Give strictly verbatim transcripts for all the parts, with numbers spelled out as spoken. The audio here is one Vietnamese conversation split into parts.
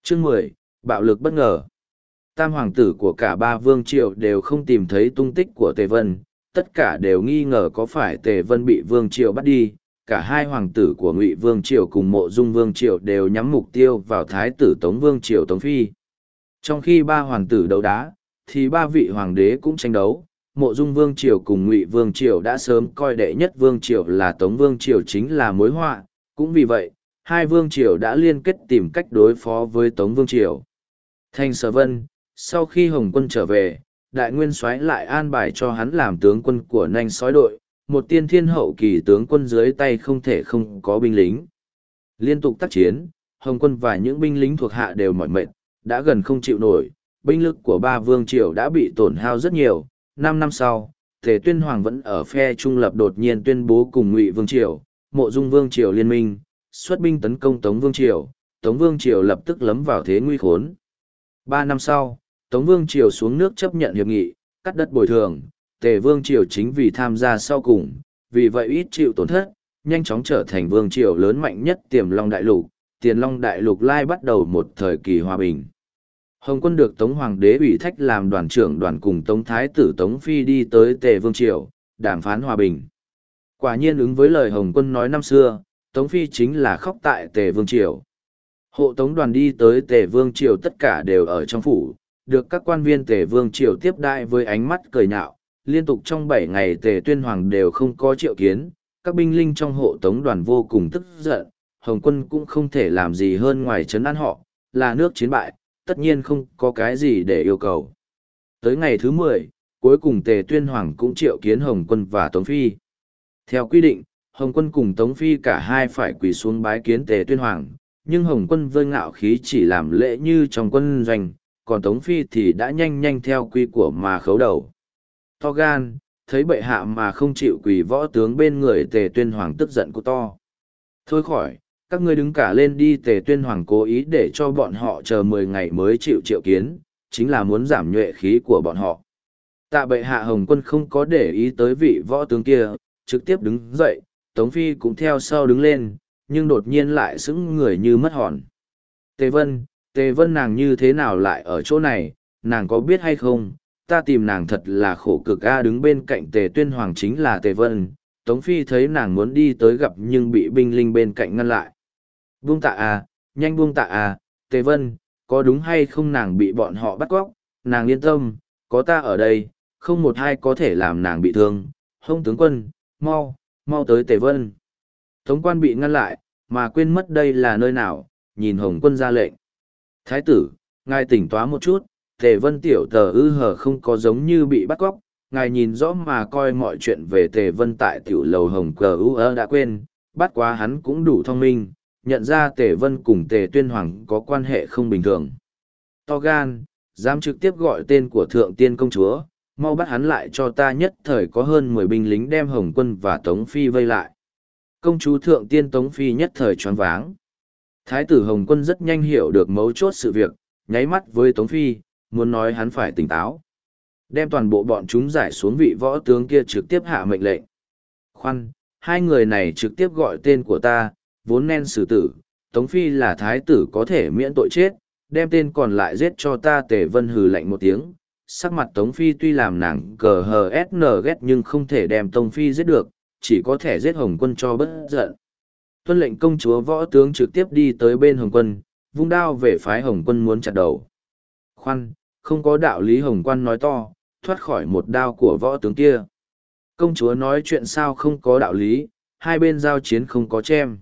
Chương mười, bạo lực bất ngờ. Tam hoàng tử của cả ba vương triều đều không tìm thấy tung tích của Tề Vân, tất cả đều nghi ngờ có phải Tề Vân bị vương triều bắt đi. Cả hai hoàng tử của Ngụy vương triều cùng Mộ Dung vương triều đều nhắm mục tiêu vào thái tử Tống vương triều Tống Phi. Trong khi ba hoàng tử đấu đá, thì ba vị hoàng đế cũng tranh đấu. Mộ Dung vương triều cùng Ngụy vương triều đã sớm coi đệ nhất vương triều là Tống vương triều chính là mối họa, cũng vì vậy, hai vương triều đã liên kết tìm cách đối phó với Tống vương triều. Thành Sở Vân, sau khi Hồng quân trở về, đại nguyên soái lại an bài cho hắn làm tướng quân của Nanh Sói đội, một tiên thiên hậu kỳ tướng quân dưới tay không thể không có binh lính. Liên tục tác chiến, Hồng quân và những binh lính thuộc hạ đều mỏi mệt, đã gần không chịu nổi, binh lực của ba vương triều đã bị tổn hao rất nhiều. Năm năm sau, Tề Tuyên Hoàng vẫn ở phe trung lập đột nhiên tuyên bố cùng Ngụy vương triều, Mộ Dung vương triều liên minh, xuất binh tấn công Tống vương triều, Tống vương triều lập tức lấm vào thế nguy khốn. Ba năm sau, Tống vương triều xuống nước chấp nhận hiệp nghị, cắt đất bồi thường, Tề vương triều chính vì tham gia sau cùng, vì vậy ít chịu tổn thất, nhanh chóng trở thành vương triều lớn mạnh nhất Tiềm Long Đại Lục, Tiền Long Đại Lục lai bắt đầu một thời kỳ hòa bình. Hồng quân được Tống Hoàng đế ủy thách làm đoàn trưởng đoàn cùng Tống Thái tử Tống Phi đi tới Tề vương triều, đàm phán hòa bình. Quả nhiên ứng với lời Hồng quân nói năm xưa, Tống Phi chính là khóc tại Tề vương triều. Hộ tống đoàn đi tới Tề vương triều tất cả đều ở trong phủ, được các quan viên Tề vương triều tiếp đãi với ánh mắt cười nhạo. Liên tục trong bảy ngày Tề Tuyên Hoàng đều không có triệu kiến, các binh linh trong hộ tống đoàn vô cùng tức giận, Hồng quân cũng không thể làm gì hơn ngoài trấn an họ, là nước chiến bại, tất nhiên không có cái gì để yêu cầu. Tới ngày thứ mười, cuối cùng Tề Tuyên Hoàng cũng triệu kiến Hồng quân và Tống Phi. Theo quy định, Hồng quân cùng Tống Phi cả hai phải quỳ xuống bái kiến Tề Tuyên Hoàng, nhưng Hồng quân vơi ngạo khí chỉ làm lễ như trong quân doanh, còn Tống Phi thì đã nhanh nhanh theo quy của mà khấu đầu. To gan, thấy bệ hạ mà không chịu quỳ võ tướng bên người Tề Tuyên Hoàng tức giận của to. Thôi khỏi, các ngươi đứng cả lên đi. Tề Tuyên Hoàng cố ý để cho bọn họ chờ mười ngày mới chịu triệu kiến, chính là muốn giảm nhuệ khí của bọn họ. Tạ bệ hạ. Hồng quân không có để ý tới vị võ tướng kia, trực tiếp đứng dậy, Tống Phi cũng theo sau đứng lên, nhưng đột nhiên lại sững người như mất hồn. Tề Vân, Tề Vân nàng như thế nào lại ở chỗ này, nàng có biết hay không? Ta tìm nàng thật là khổ cực a. Đứng bên cạnh Tề Tuyên Hoàng chính là Tề Vân. Tống Phi thấy nàng muốn đi tới gặp nhưng bị binh linh bên cạnh ngăn lại. Buông tạ à, nhanh buông tạ à, Tề Vân, có đúng hay không nàng bị bọn họ bắt cóc, nàng yên tâm, có ta ở đây, không một ai có thể làm nàng bị thương. Hông tướng quân, mau, mau tới Tề Vân. Tống quan bị ngăn lại, mà quên mất đây là nơi nào, nhìn Hồng quân ra lệnh. Thái tử, ngài tỉnh táo một chút, Tề Vân tiểu tờ ư hờ không có giống như bị bắt cóc, ngài nhìn rõ mà coi mọi chuyện về Tề Vân tại tiểu lầu Hồng cờ ư ơ đã quên, bắt quá hắn cũng đủ thông minh, nhận ra Tề Vân cùng Tề Tuyên Hoàng có quan hệ không bình thường. To gan, dám trực tiếp gọi tên của Thượng Tiên Công Chúa, mau bắt hắn lại cho ta. Nhất thời có hơn mười binh lính đem Hồng quân và Tống Phi vây lại. Công chúa Thượng Tiên Tống Phi nhất thời choáng váng. Thái tử Hồng quân rất nhanh hiểu được mấu chốt sự việc, nháy mắt với Tống Phi, muốn nói hắn phải tỉnh táo. Đem toàn bộ bọn chúng giải xuống. Vị võ tướng kia trực tiếp hạ mệnh lệnh. Khoan, hai người này trực tiếp gọi tên của ta, vốn nên xử tử. Tống Phi là thái tử có thể miễn tội chết, đem tên còn lại giết cho ta. Tề Vân hừ lạnh một tiếng, sắc mặt Tống Phi tuy làm nàng cờ hờ ét nờ ghét nhưng không thể đem Tống Phi giết được, chỉ có thể giết Hồng quân cho bất giận. Tuân lệnh công chúa võ tướng trực tiếp đi tới bên Hồng quân, vung đao về phái Hồng quân muốn chặt đầu. Khoan, không có đạo lý. Hồng quân nói to, thoát khỏi một đao của võ tướng kia. Công chúa nói chuyện sao không có đạo lý, hai bên giao chiến không có chem.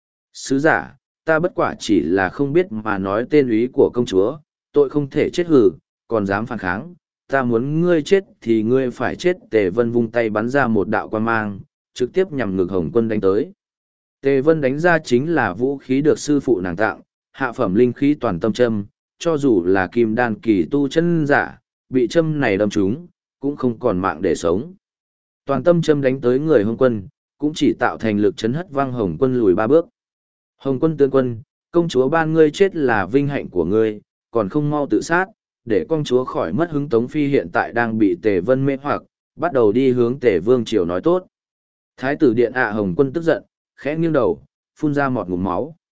Sứ giả, ta bất quả chỉ là không biết mà nói tên úy của công chúa, tội không thể chết hử, còn dám phản kháng, ta muốn ngươi chết thì ngươi phải chết. Tề Vân vung tay bắn ra một đạo quang mang, trực tiếp nhằm ngực Hồng quân đánh tới. Tề Vân đánh ra chính là vũ khí được sư phụ nàng tặng, hạ phẩm linh khí toàn tâm châm, cho dù là kim đan kỳ tu chân giả, bị châm này đâm trúng, cũng không còn mạng để sống. Toàn tâm châm đánh tới người Hồng quân, cũng chỉ tạo thành lực chấn hất văng Hồng quân lùi ba bước. Hồng quân tướng quân, công chúa ban ngươi chết là vinh hạnh của ngươi, còn không mau tự sát, để công chúa khỏi mất hứng. Tống Phi hiện tại đang bị Tề Vân mê hoặc, bắt đầu đi hướng Tề Vương triều nói tốt. Thái tử điện ạ. Hồng quân tức giận, khẽ nghiêng đầu, phun ra một ngụm máu.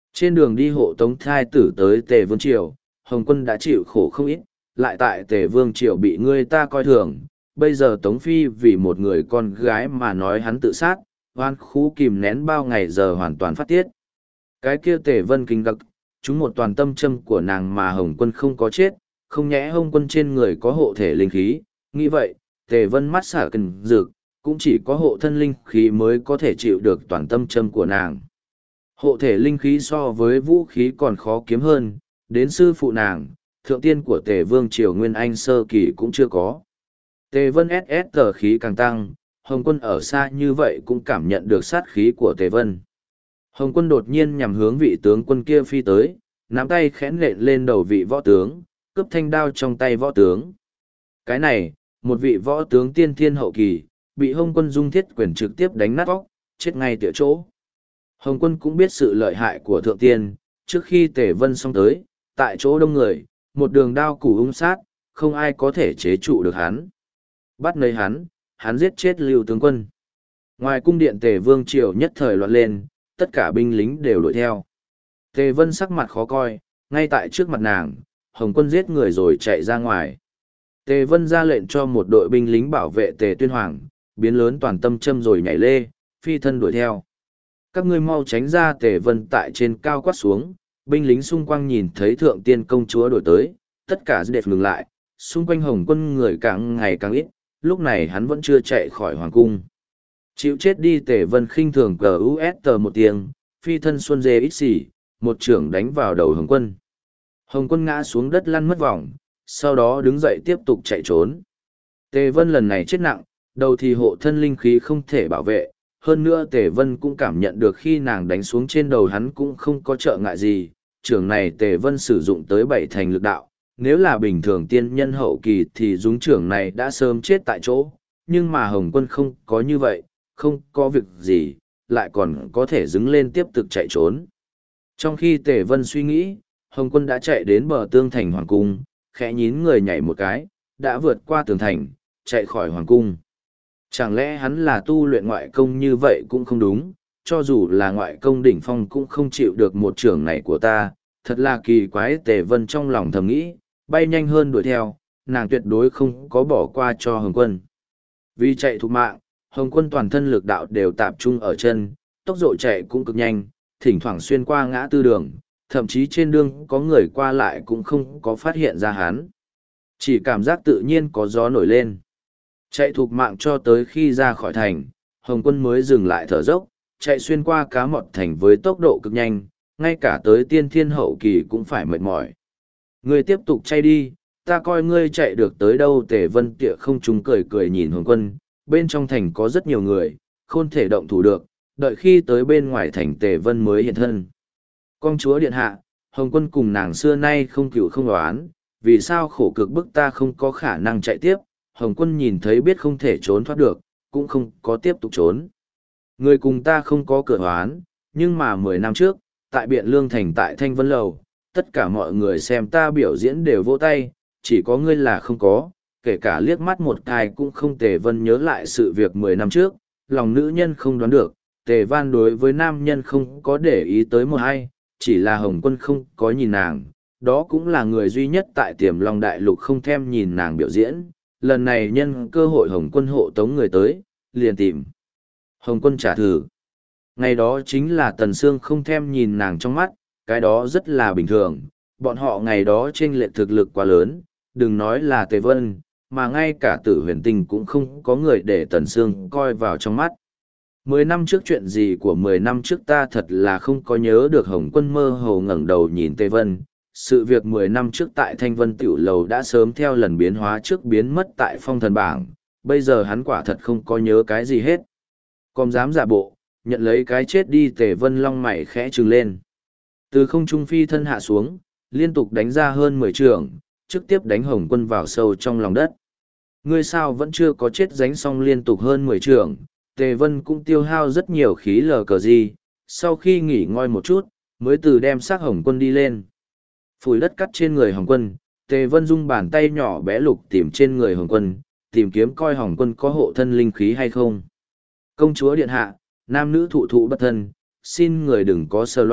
Trên đường đi hộ tống thai tử tới Tề Vương Triều, Hồng Quân đã chịu khổ không ít, lại tại Tề Vương Triều bị người ta coi thường. Bây giờ Tống Phi vì một người con gái mà nói hắn tự sát, hoan khú kìm nén bao ngày giờ hoàn toàn phát tiết. Cái kia Tề Vân kinh gặc, chúng một toàn tâm châm của nàng mà Hồng Quân không có chết, không nhẽ Hồng Quân trên người có hộ thể linh khí. Nghĩ vậy, Tề Vân mắt xả cần dược, cũng chỉ có hộ thân linh khí mới có thể chịu được toàn tâm châm của nàng. Hộ thể linh khí so với vũ khí còn khó kiếm hơn, đến sư phụ nàng, thượng tiên của Tề Vương Triều Nguyên Anh Sơ Kỳ cũng chưa có. Tề Vân ét ét tờ khí càng tăng, Hồng Quân ở xa như vậy cũng cảm nhận được sát khí của Tề Vân. Hồng Quân đột nhiên nhằm hướng vị tướng quân kia phi tới, nắm tay khẽ nện lên đầu vị võ tướng, cướp thanh đao trong tay võ tướng. Cái này, một vị võ tướng tiên thiên hậu kỳ, bị Hồng Quân dung thiết quyền trực tiếp đánh nát óc, chết ngay tại chỗ. Hồng Quân cũng biết sự lợi hại của thượng tiên, trước khi Tề Vân xong tới, tại chỗ đông người, một đường đao củ ung sát, không ai có thể chế trụ được hắn. Bắt lấy hắn, hắn giết chết Lưu tướng quân. Ngoài cung điện Tề Vương Triều nhất thời loạn lên, tất cả binh lính đều đuổi theo. Tề Vân sắc mặt khó coi, ngay tại trước mặt nàng, Hồng Quân giết người rồi chạy ra ngoài. Tề Vân ra lệnh cho một đội binh lính bảo vệ Tề Tuyên Hoàng, biến lớn toàn tâm châm rồi nhảy lê, phi thân đuổi theo. Các ngươi mau tránh ra. Tề Vân tại trên cao quát xuống, binh lính xung quanh nhìn thấy thượng tiên công chúa đổi tới, tất cả đều ngừng lại, xung quanh Hồng Quân người càng ngày càng ít, lúc này hắn vẫn chưa chạy khỏi hoàng cung. Chịu chết đi. Tề Vân khinh thường cờ u ét tờ một tiếng, phi thân xuân dê ít xỉ, một trưởng đánh vào đầu Hồng Quân. Hồng Quân ngã xuống đất lăn mất vòng, sau đó đứng dậy tiếp tục chạy trốn. Tề Vân lần này chết nặng, đầu thì hộ thân linh khí không thể bảo vệ, hơn nữa Tề Vân cũng cảm nhận được khi nàng đánh xuống trên đầu hắn cũng không có trợ ngại gì. Trưởng này Tề Vân sử dụng tới bảy thành lực đạo, nếu là bình thường tiên nhân hậu kỳ thì dũng trưởng này đã sớm chết tại chỗ, nhưng mà Hồng Quân không có như vậy, không có việc gì, lại còn có thể đứng lên tiếp tục chạy trốn. Trong khi Tề Vân suy nghĩ, Hồng Quân đã chạy đến bờ tường thành hoàng cung, khẽ nhín người nhảy một cái, đã vượt qua tường thành, chạy khỏi hoàng cung. Chẳng lẽ hắn là tu luyện ngoại công như vậy cũng không đúng, cho dù là ngoại công đỉnh phong cũng không chịu được một trưởng này của ta, thật là kỳ quái. Tề Vân trong lòng thầm nghĩ, bay nhanh hơn đuổi theo, nàng tuyệt đối không có bỏ qua cho Hồng Quân. Vì chạy thục mạng, Hồng Quân toàn thân lực đạo đều tập trung ở chân, tốc độ chạy cũng cực nhanh, thỉnh thoảng xuyên qua ngã tư đường, thậm chí trên đường có người qua lại cũng không có phát hiện ra hắn. Chỉ cảm giác tự nhiên có gió nổi lên. Chạy thục mạng cho tới khi ra khỏi thành, Hồng Quân mới dừng lại thở dốc, chạy xuyên qua cá mọt thành với tốc độ cực nhanh, ngay cả tới tiên thiên hậu kỳ cũng phải mệt mỏi. Ngươi tiếp tục chạy đi, ta coi ngươi chạy được tới đâu. Tề Vân Tịa không trung cười cười nhìn Hồng Quân, bên trong thành có rất nhiều người, không thể động thủ được, đợi khi tới bên ngoài thành Tề Vân mới hiện thân. Công chúa điện hạ, Hồng Quân cùng nàng xưa nay không cựu không đoán, vì sao khổ cực bức ta không có khả năng chạy tiếp. Hồng Quân nhìn thấy biết không thể trốn thoát được, cũng không có tiếp tục trốn. Người cùng ta không có cửa hoán, nhưng mà mười năm trước, tại Biện Lương Thành tại Thanh Vân Lầu, tất cả mọi người xem ta biểu diễn đều vỗ tay, chỉ có ngươi là không có, kể cả liếc mắt một cái cũng không. Tề Vân nhớ lại sự việc mười năm trước, lòng nữ nhân không đoán được, Tề Văn đối với nam nhân không có để ý tới một ai, chỉ là Hồng Quân không có nhìn nàng, đó cũng là người duy nhất tại Tiềm Long Đại Lục không thèm nhìn nàng biểu diễn. Lần này nhân cơ hội Hồng Quân hộ tống người tới, liền tìm Hồng Quân trả thù. Ngày đó chính là Tần Sương không thèm nhìn nàng trong mắt, cái đó rất là bình thường, bọn họ ngày đó chênh lệch thực lực quá lớn, đừng nói là Tề Vân, mà ngay cả Tử Huyền Tinh cũng không có người để Tần Sương coi vào trong mắt. Mười năm trước chuyện gì của mười năm trước ta thật là không có nhớ được. Hồng Quân mơ hồ ngẩng đầu nhìn Tề Vân. Sự việc mười năm trước tại Thanh Vân Tiểu Lầu đã sớm theo lần biến hóa trước biến mất tại phong thần bảng, bây giờ hắn quả thật không có nhớ cái gì hết. Còn dám giả bộ, nhận lấy cái chết đi. Tề Vân long mày khẽ trừng lên. Từ không trung phi thân hạ xuống, liên tục đánh ra hơn mười trường, trực tiếp đánh Hồng Quân vào sâu trong lòng đất. Ngươi sao vẫn chưa có chết dánh xong liên tục hơn mười trường. Tề Vân cũng tiêu hao rất nhiều khí lờ cờ gì, sau khi nghỉ ngơi một chút, mới từ đem xác Hồng Quân đi lên. Phủi đất cắt trên người Hồng Quân, Tề Vân dung bàn tay nhỏ bé lục tìm trên người Hồng Quân, tìm kiếm coi Hồng Quân có hộ thân linh khí hay không. Công chúa điện hạ, nam nữ thụ thụ bất thân, xin người đừng có sơ loạn,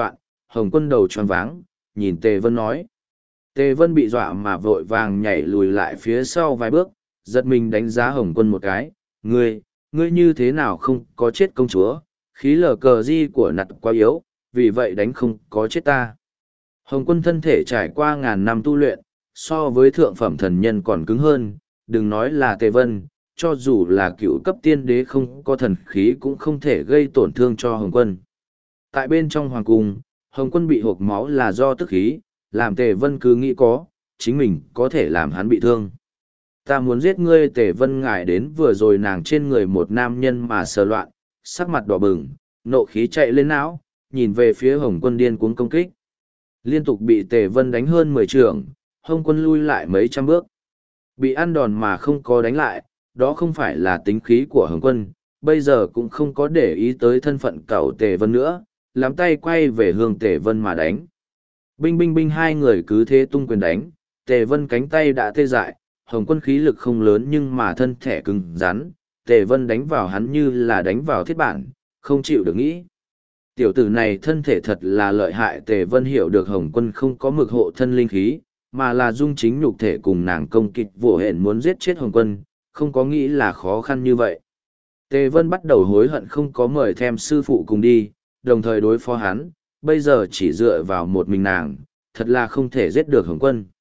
Hồng Quân đầu tròn váng, nhìn Tề Vân nói. Tề Vân bị dọa mà vội vàng nhảy lùi lại phía sau vài bước, giật mình đánh giá Hồng Quân một cái. Ngươi, ngươi như thế nào không có chết công chúa, khí lờ cờ di của nặt quá yếu, vì vậy đánh không có chết ta. Hồng Quân thân thể trải qua ngàn năm tu luyện, so với thượng phẩm thần nhân còn cứng hơn, đừng nói là Tề Vân, cho dù là cựu cấp tiên đế không có thần khí cũng không thể gây tổn thương cho Hồng Quân. Tại bên trong hoàng cung, Hồng Quân bị hộc máu là do tức khí, làm Tề Vân cứ nghĩ có, chính mình có thể làm hắn bị thương. Ta muốn giết ngươi. Tề Vân ngại đến vừa rồi nàng trên người một nam nhân mà sờ loạn, sắc mặt đỏ bừng, nộ khí chạy lên não, nhìn về phía Hồng Quân điên cuống công kích. Liên tục bị Tề Vân đánh hơn mười trường, Hồng Quân lui lại mấy trăm bước. Bị ăn đòn mà không có đánh lại, đó không phải là tính khí của Hồng Quân, bây giờ cũng không có để ý tới thân phận cậu Tề Vân nữa, lắm tay quay về hướng Tề Vân mà đánh. Binh binh binh hai người cứ thế tung quyền đánh, Tề Vân cánh tay đã tê dại, Hồng Quân khí lực không lớn nhưng mà thân thể cứng rắn, Tề Vân đánh vào hắn như là đánh vào thiết bản, không chịu được nghĩ. Tiểu tử này thân thể thật là lợi hại. Tề Vân hiểu được Hồng Quân không có mực hộ thân linh khí, mà là dung chính nhục thể cùng nàng công kịch vỗ hển muốn giết chết Hồng Quân, không có nghĩ là khó khăn như vậy. Tề Vân bắt đầu hối hận không có mời thêm sư phụ cùng đi, đồng thời đối phó hắn, bây giờ chỉ dựa vào một mình nàng, thật là không thể giết được Hồng Quân.